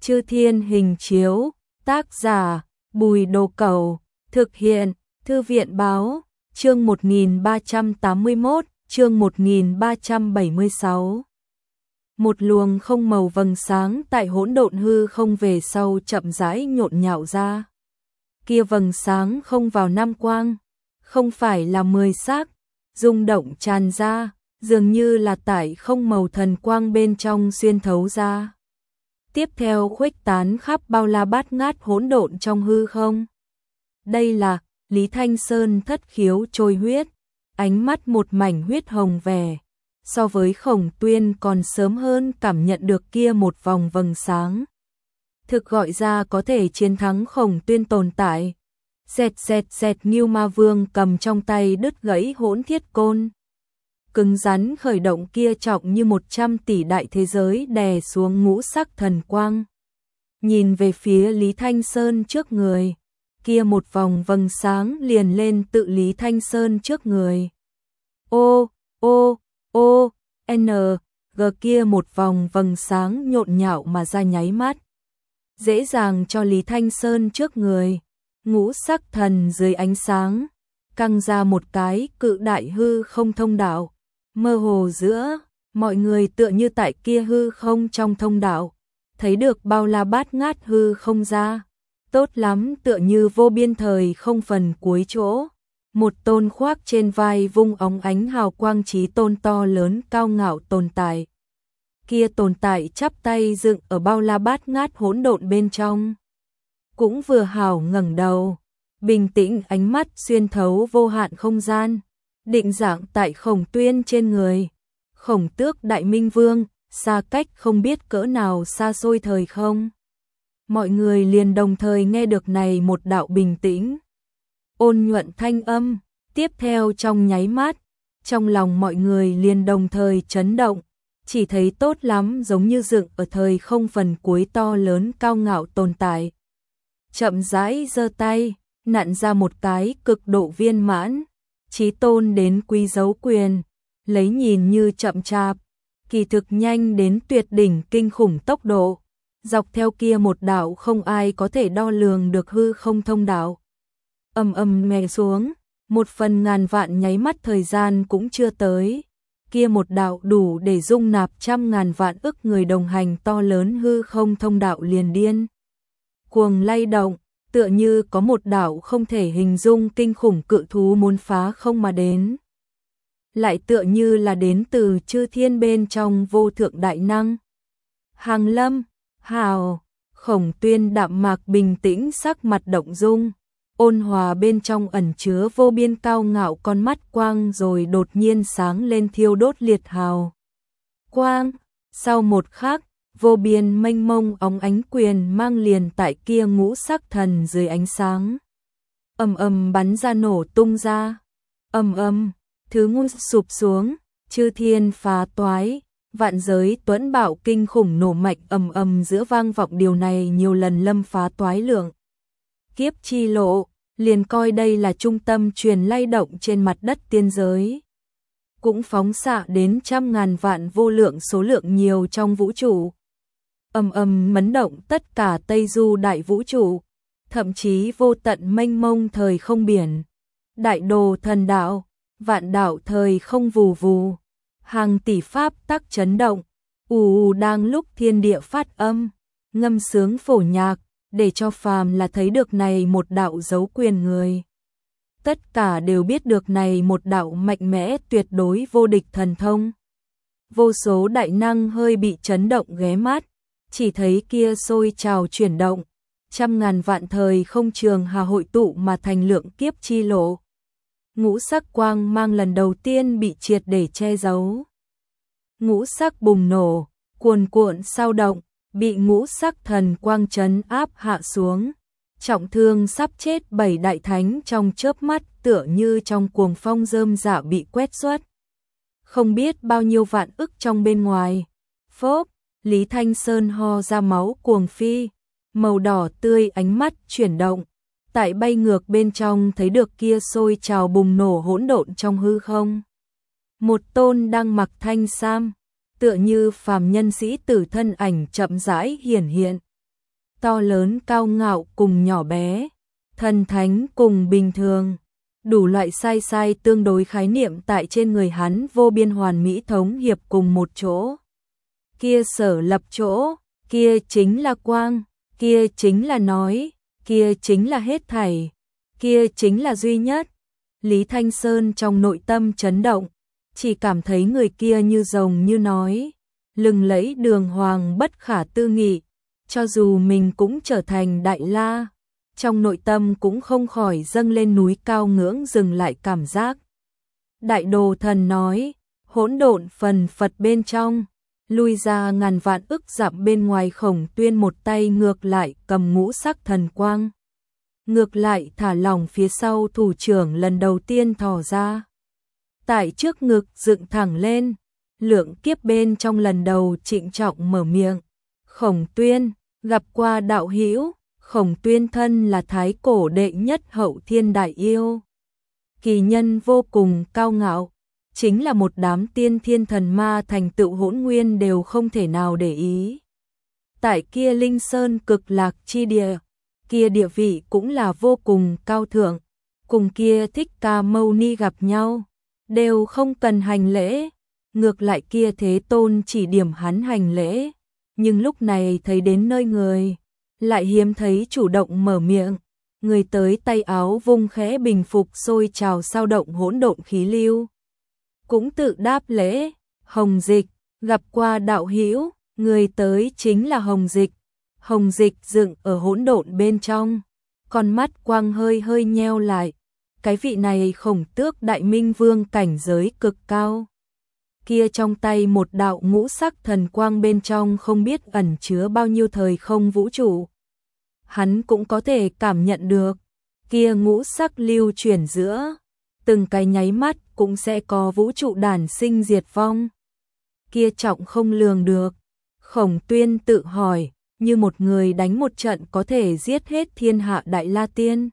Chư Thiên Hình Chiếu, tác giả, Bùi Đồ Cẩu, thực hiện, Thư viện Báo, chương 1381, chương 1376. Một luồng không màu vầng sáng tại hỗn độn hư không về sau chậm rãi nhộn nhạo ra. Kia vầng sáng không vào năm quang, không phải là 10 sắc, rung động tràn ra, dường như là tại không màu thần quang bên trong xuyên thấu ra. Tiếp theo khuếch tán khắp bao la bát ngát hỗn độn trong hư không. Đây là Lý Thanh Sơn thất khiếu trôi huyết, ánh mắt một mảnh huyết hồng vẻ. So với Khổng Tuyên còn sớm hơn cảm nhận được kia một vòng vầng sáng. Thực gọi ra có thể chiến thắng Khổng Tuyên tồn tại. Xẹt xẹt xẹt, Ngưu Ma Vương cầm trong tay đứt gãy hỗn thiết côn. Cứng rắn khởi động kia trọng như 100 tỷ đại thế giới đè xuống ngũ sắc thần quang. Nhìn về phía Lý Thanh Sơn trước người, kia một vòng vầng sáng liền lên tự Lý Thanh Sơn trước người. Ô, ô, ô, n, g, kia một vòng vầng sáng nhộn nhạo mà ra nháy mắt. Dễ dàng cho Lý Thanh Sơn trước người, ngũ sắc thần dưới ánh sáng, căng ra một cái cự đại hư không thông đạo. Mơ hồ giữa, mọi người tựa như tại kia hư không trong thông đạo, thấy được bao la bát ngát hư không ra. Tốt lắm, tựa như vô biên thời không phần cuối chỗ. Một tôn khoác trên vai vung óng ánh hào quang chí tôn to lớn cao ngạo tồn tại. Kia tồn tại chắp tay dựng ở bao la bát ngát hỗn độn bên trong. Cũng vừa hảo ngẩng đầu, bình tĩnh ánh mắt xuyên thấu vô hạn không gian, định dạng tại Khổng Tuyên trên người. Khổng Tước Đại Minh Vương, xa cách không biết cỡ nào xa xôi thời không. Mọi người liền đồng thời nghe được này một đạo bình tĩnh, ôn nhuận thanh âm. Tiếp theo trong nháy mắt, trong lòng mọi người liền đồng thời chấn động, chỉ thấy tốt lắm giống như dựng ở thời không phần cuối to lớn cao ngạo tồn tại. Chậm rãi giơ tay, nặn ra một cái cực độ viên mãn, chí tôn đến quý dấu quyền, lấy nhìn như chậm chạp, kỳ thực nhanh đến tuyệt đỉnh kinh khủng tốc độ, dọc theo kia một đạo không ai có thể đo lường được hư không thông đạo. Ầm ầm mè xuống, một phần ngàn vạn nháy mắt thời gian cũng chưa tới, kia một đạo đủ để dung nạp trăm ngàn vạn ức người đồng hành to lớn hư không thông đạo liền điên cuồng lay động, tựa như có một đạo không thể hình dung kinh khủng cự thú muốn phá không mà đến. Lại tựa như là đến từ chư thiên bên trong vô thượng đại năng. Hàng Lâm, hào, Khổng Tuyên đạm mạc bình tĩnh, sắc mặt động dung, ôn hòa bên trong ẩn chứa vô biên cao ngạo, con mắt quang rồi đột nhiên sáng lên thiêu đốt liệt hào quang. Sau một khắc, vô biên mênh mông óng ánh quyền mang liền tại kia ngũ sắc thần dưới ánh sáng. Ầm ầm bắn ra, nổ tung ra. Ầm ầm, thứ ngu sụp xuống, chư thiên phá toái, vạn giới tuẫn bạo kinh khủng nổ mạnh ầm ầm giữa vang vọng. Điều này nhiều lần lâm phá toái lượng kiếp chi lộ, liền coi đây là trung tâm truyền lay động trên mặt đất tiên giới, cũng phóng xạ đến trăm ngàn vạn vô lượng số lượng nhiều trong vũ trụ. Ầm ầm mấn động tất cả Tây Du đại vũ trụ, thậm chí vô tận mênh mông thời không biển. Đại đồ thần đạo, vạn đạo thời không vù vù, hàng tỷ pháp tắc chấn động, ù đang lúc thiên địa phát âm, ngâm sướng phổ nhạc, để cho phàm là thấy được này một đạo dấu quyền người. Tất cả đều biết được này một đạo mạnh mẽ tuyệt đối vô địch thần thông. Vô số đại năng hơi bị chấn động ghé mắt, chỉ thấy kia sôi trào chuyển động, trăm ngàn vạn thời không trường hà hội tụ mà thành lượng kiếp chi lộ. Ngũ sắc quang mang lần đầu tiên bị triệt để che giấu. Ngũ sắc bùng nổ, cuồn cuộn sao động, bị ngũ sắc thần quang trấn áp hạ xuống. Trọng thương sắp chết 7 đại thánh trong chớp mắt tựa như trong cuồng phong rơm rạ bị quét xuất. Không biết bao nhiêu vạn ức trong bên ngoài. Phốp, Lý Thanh Sơn ho ra máu cuồng phi, màu đỏ tươi ánh mắt chuyển động. Tại bay ngược bên trong thấy được kia sôi trào bùng nổ hỗn độn trong hư không. Một tôn đang mặc thanh sam, tựa như phàm nhân sĩ tử thân ảnh chậm rãi hiển hiện. to lớn cao ngạo cùng nhỏ bé, thần thánh cùng bình thường, đủ loại sai sai tương đối khái niệm tại trên người hắn vô biên hoàn mỹ thống hiệp cùng một chỗ. Kia sở lập chỗ, kia chính là quang, kia chính là nói, kia chính là hết thảy, kia chính là duy nhất. Lý Thanh Sơn trong nội tâm chấn động, chỉ cảm thấy người kia như rồng như nói, lừng lẫy đường hoàng bất khả tư nghị, cho dù mình cũng trở thành đại la, trong nội tâm cũng không khỏi dâng lên núi cao ngưỡng dừng lại cảm giác. Đại Đồ Thần nói, hỗn độn phần phật bên trong, lui ra ngàn vạn ức dặm bên ngoài. Khổng Tuyên một tay ngược lại cầm ngũ sắc thần quang, ngược lại thả lỏng phía sau thủ trưởng lần đầu tiên thò ra. Tại trước ngực dựng thẳng lên, lượng kiếp bên trong lần đầu trịnh trọng mở miệng. Khổng Tuyên, gặp qua đạo hữu. Khổng Tuyên thân là thái cổ đệ nhất hậu thiên đại yêu. Kỳ nhân vô cùng cao ngạo, chính là một đám tiên thiên thần ma thành tựu hỗn nguyên đều không thể nào để ý. Tại kia Linh Sơn cực lạc chi địa, kia địa vị cũng là vô cùng cao thượng, cùng kia Thích Ca Mâu Ni gặp nhau, đều không cần hành lễ, ngược lại kia Thế Tôn chỉ điểm hắn hành lễ, nhưng lúc này thấy đến nơi người, lại hiếm thấy chủ động mở miệng, người tới tay áo vung khẽ bình phục sôi trào sao động hỗn độn khí lưu. Cũng tự đáp lễ, Hồng Dịch, gặp qua đạo hữu, người tới chính là Hồng Dịch. Hồng Dịch dựng ở hỗn độn bên trong, con mắt quang hơi hơi nheo lại, cái vị này Khổng Tước Đại Minh Vương cảnh giới cực cao. Kia trong tay một đạo ngũ sắc thần quang bên trong không biết ẩn chứa bao nhiêu thời không vũ trụ. Hắn cũng có thể cảm nhận được, kia ngũ sắc lưu chuyển giữa, từng cái nháy mắt cũng sẽ có vũ trụ đản sinh diệt vong. Kia trọng không lường được, Khổng Tuyên tự hỏi, như một người đánh một trận có thể giết hết thiên hạ đại la tiên.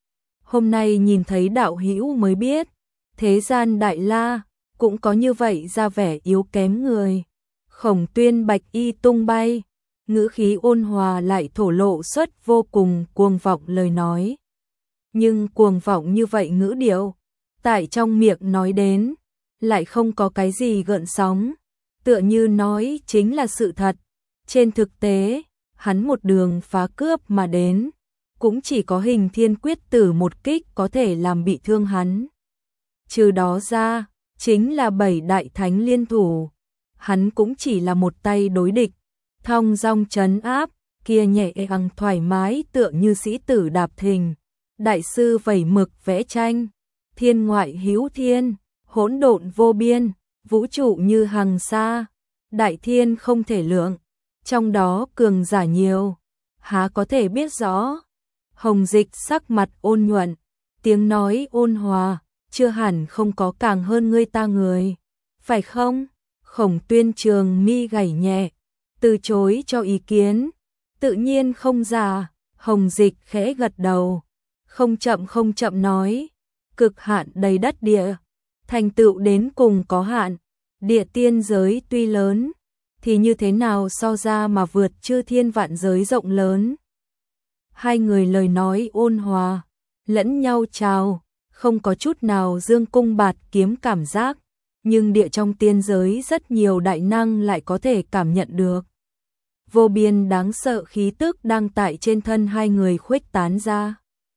Hôm nay nhìn thấy đạo hữu mới biết, thế gian đại la cũng có như vậy ra vẻ yếu kém người. Khổng Tuyên bạch y tung bay, ngữ khí ôn hòa lại thổ lộ xuất vô cùng cuồng vọng lời nói. Nhưng cuồng vọng như vậy ngữ điệu, tại trong miệng nói đến, lại không có cái gì gợn sóng, tựa như nói chính là sự thật. Trên thực tế, hắn một đường phá cướp mà đến, cũng chỉ có Hình Thiên Quyết Tử một kích có thể làm bị thương hắn. Trừ đó ra, chính là 7 đại thánh liên thủ, hắn cũng chỉ là một tay đối địch, thong dong trấn áp, kia nhẹ nhàng thoải mái tựa như sĩ tử đạp thình, đại sư vẩy mực vẽ tranh, thiên ngoại hữu thiên, hỗn độn vô biên, vũ trụ như hằng sa, đại thiên không thể lượng, trong đó cường giả nhiều, há có thể biết rõ. Hồng Dịch sắc mặt ôn nhuận, tiếng nói ôn hòa, chưa hẳn không có càng hơn ngươi ta người, phải không? Khổng Tuyên trường mi gảy nhẹ, từ chối cho ý kiến, tự nhiên không già. Hồng Dịch khẽ gật đầu, không chậm nói, cực hạn đầy đất địa, thành tựu đến cùng có hạn, địa tiên giới tuy lớn, thì như thế nào so ra mà vượt chư thiên vạn giới rộng lớn. Hai người lời nói ôn hòa, lẫn nhau chào, không có chút nào dương cung bạt kiếm cảm giác, nhưng địa trong tiên giới rất nhiều đại năng lại có thể cảm nhận được. Vô biên đáng sợ khí tức đang tại trên thân hai người khuếch tán ra.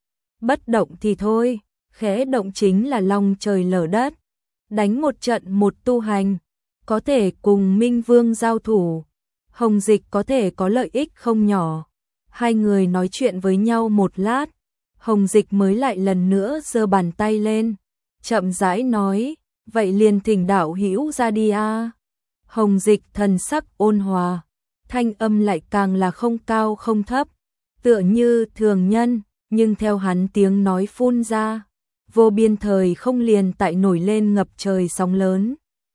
Bất động thì thôi, khẽ động chính là long trời lở đất, đánh một trận một tu hành, có thể cùng Minh Vương giao thủ, Hồng Dịch có thể có lợi ích không nhỏ. Hai người nói chuyện với nhau một lát, Hồng Dịch mới lại lần nữa giơ bàn tay lên, chậm rãi nói, vậy liền thỉnh đạo hữu ra đi a. Hồng Dịch thần sắc ôn hòa, thanh âm lại càng là không cao không thấp, tựa như thường nhân, nhưng theo hắn tiếng nói phun ra, vô biên thời không liền tại nổi lên ngập trời sóng lớn.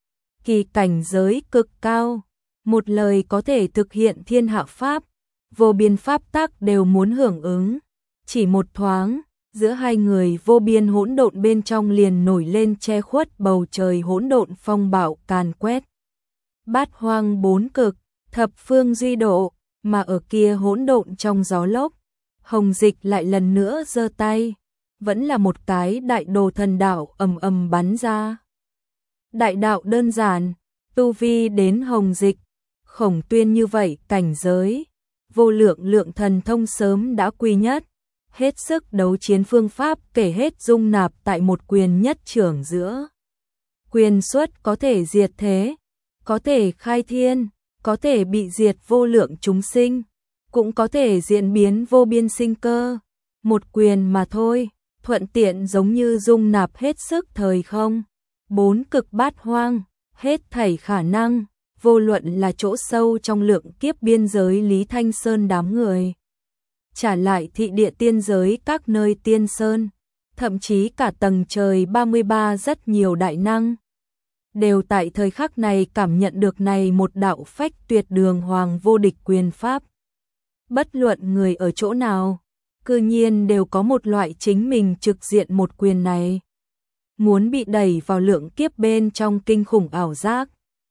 Kỳ cảnh giới cực cao, một lời có thể thực hiện thiên hạ pháp, vô biên pháp tắc đều muốn hưởng ứng. Chỉ một thoáng, giữa hai người vô biên hỗn độn bên trong liền nổi lên che khuất bầu trời hỗn độn phong bạo càn quét. Bát hoang bốn cực, thập phương duy độ, mà ở kia hỗn độn trong gió lốc, Hồng Dịch lại lần nữa giơ tay, vẫn là một cái đại đồ thần đạo ầm ầm bắn ra. Đại đạo đơn giản, tu vi đến Hồng Dịch, Khổng Tuyên như vậy cảnh giới, vô lượng lượng thần thông sớm đã quy nhất, hết sức đấu chiến phương pháp kể hết dung nạp tại một quyền nhất trưởng giữa. Quyền xuất có thể diệt thế, có thể khai thiên, có thể bị diệt vô lượng chúng sinh, cũng có thể diễn biến vô biên sinh cơ. Một quyền mà thôi, thuận tiện giống như dung nạp hết sức thời không. Bốn cực bát hoang, hết thảy khả năng, vô luận là chỗ sâu trong lượng kiếp biên giới Lý Thanh Sơn đám người. Trả lại thị địa tiên giới các nơi tiên sơn, thậm chí cả tầng trời 33 rất nhiều đại năng. Đều tại thời khắc này cảm nhận được này một đạo phách tuyệt đường hoàng vô địch quyền pháp. Bất luận người ở chỗ nào, cư nhiên đều có một loại chính mình trực diện một quyền này. Muốn bị đẩy vào lượng kiếp bên trong kinh khủng ảo giác.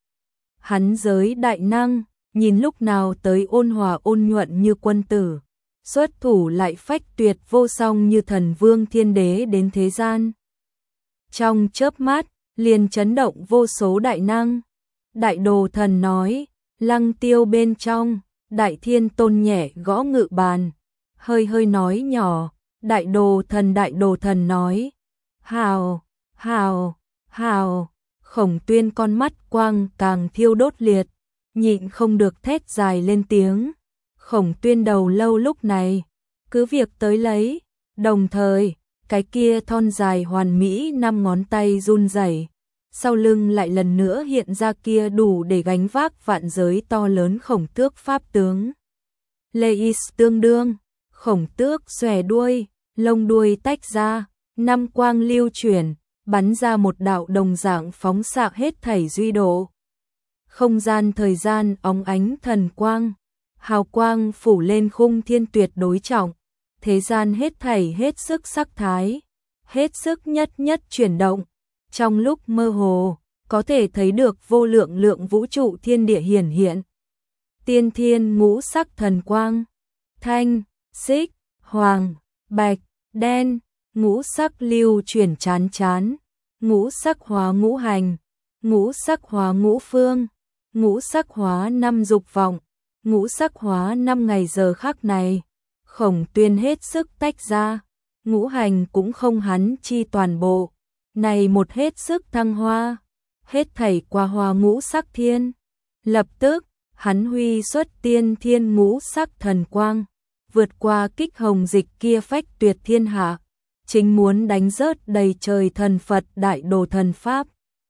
Hắn giới đại năng, nhìn lúc nào tới ôn hòa ôn nhuận như quân tử, xuất thủ lại phách tuyệt vô song như thần vương thiên đế đến thế gian. Trong chớp mắt, liền chấn động vô số đại năng. Đại đồ thần nói, lăng tiêu bên trong, đại thiên tôn nhẹ gõ ngự bàn, hơi hơi nói nhỏ, đại đồ thần nói, hào, hào, hào. Khổng Tuyên con mắt quang càng thiêu đốt liệt, nhịn không được thét dài lên tiếng. Khổng Tuyên đầu lâu lúc này, cứ việc tới lấy, đồng thời, cái kia thon dài hoàn mỹ 5 ngón tay run rẩy, sau lưng lại lần nữa hiện ra kia đủ để gánh vác vạn giới to lớn khổng tước pháp tướng. Leis tương đương, khổng tước xòe đuôi, lông đuôi tách ra, 5 quang lưu chuyển, bắn ra một đạo đồng dạng phóng xạ hết thảy duy độ. Không gian thời gian óng ánh thần quang, hào quang phủ lên khung thiên tuyệt đối trọng, thế gian hết thảy hết sức sắc thái, hết sức nhất nhất chuyển động. Trong lúc mơ hồ, có thể thấy được vô lượng lượng vũ trụ thiên địa hiển hiện. Tiên thiên ngũ sắc thần quang, thanh, xích, hoàng, bạch, đen, ngũ sắc lưu chuyển chán chán, ngũ sắc hóa ngũ hành, ngũ sắc hóa ngũ phương, ngũ sắc hóa 5 dục vọng, ngũ sắc hóa 5 ngày giờ khắc này. Khổng Tuyên hết sức tách ra, ngũ hành cũng không hắn chi toàn bộ, này một hết sức thăng hoa, hết thảy qua hoa ngũ sắc thiên. Lập tức, hắn huy xuất tiên thiên ngũ sắc thần quang, vượt qua kích Hồng Dịch kia phách tuyệt thiên hạ, chính muốn đánh rớt đầy trời thần Phật đại đồ thần pháp.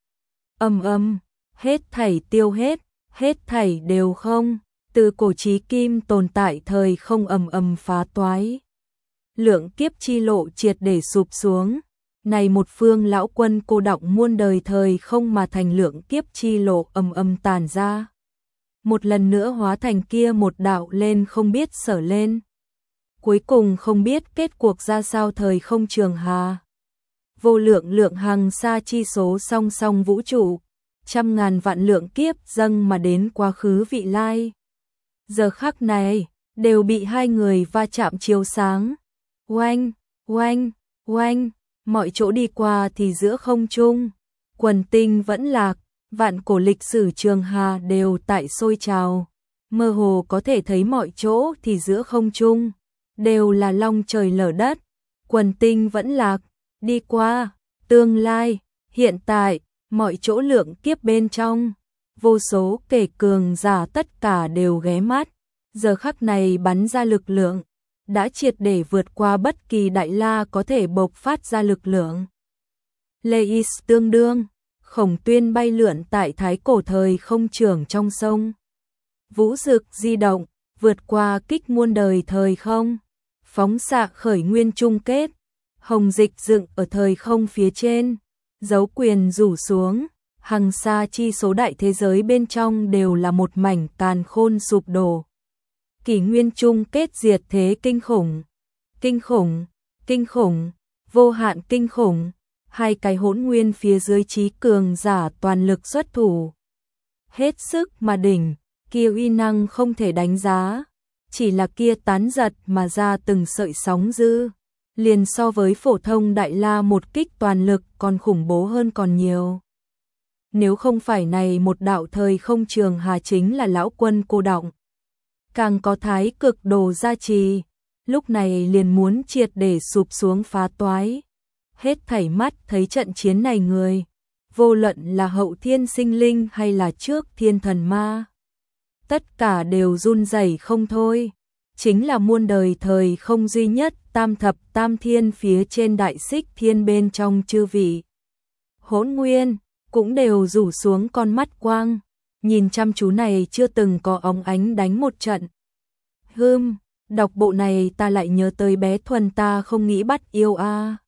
Hết thảy tiêu hết thảy đều không, từ cổ chí kim tồn tại thời không phá toái. Lượng kiếp chi lộ triệt để sụp xuống, này một phương lão quân cô đọng muôn đời thời không mà thành lượng kiếp chi lộ tàn ra. Một lần nữa hóa thành kia một đạo lên không biết sở lên. Cuối cùng không biết kết cuộc ra sao thời không trường hà. Vô lượng lượng hằng xa chi số song song vũ trụ, trăm ngàn vạn lượng kiếp dâng mà đến quá khứ vị lai. Giờ khắc này, đều bị hai người va chạm chiếu sáng. Oanh, oanh, oanh, mọi chỗ đi qua thì giữa không trung, quần tinh vẫn lạc, vạn cổ lịch sử trường hà đều tại sôi trào. Mơ hồ có thể thấy mọi chỗ thì giữa không trung, đều là long trời lở đất, quần tinh vẫn lạc, đi qua, tương lai, hiện tại, mọi chỗ lượng kiếp bên trong, vô số kẻ cường giả tất cả đều ghé mắt, giờ khắc này bắn ra lực lượng, đã triệt để vượt qua bất kỳ đại la có thể bộc phát ra lực lượng. Leis tương đương, Khổng Tuyên bay lượn tại thái cổ thời không trường trong sông. Vũ dực di động, vượt qua kích muôn đời thời không, phóng xạ khởi nguyên chung kết, Hồng Dịch dựng ở thời không phía trên, dấu quyền rủ xuống, hằng xa chi số đại thế giới bên trong đều là một mảnh càn khôn sụp đổ. Kỷ nguyên chung kết diệt thế kinh khủng, kinh khủng, kinh khủng, vô hạn kinh khủng, hai cái hỗn nguyên phía dưới trí cường giả toàn lực xuất thủ. Hết sức mà đỉnh, kia uy năng không thể đánh giá, chỉ là kia tán giật mà ra từng sợi sóng dư, liền so với phổ thông đại la một kích toàn lực còn khủng bố hơn còn nhiều. Nếu không phải này một đạo thời không trường hà chính là lão quân cô đọng, càng có thái cực đồ gia trì, lúc này liền muốn triệt để sụp xuống phá toái. Hết thảy mắt thấy trận chiến này người, vô luận là hậu thiên sinh linh hay là trước thiên thần ma, tất cả đều run rẩy không thôi. Chính là muôn đời thời không duy nhất tam thập tam thiên phía trên đại xích thiên bên trong chư vị hỗn nguyên cũng đều rủ xuống con mắt quang, nhìn chăm chú này chưa từng có óng ánh đánh một trận. Đọc bộ này ta lại nhớ tới bé Thuần ta không nghĩ bắt yêu a.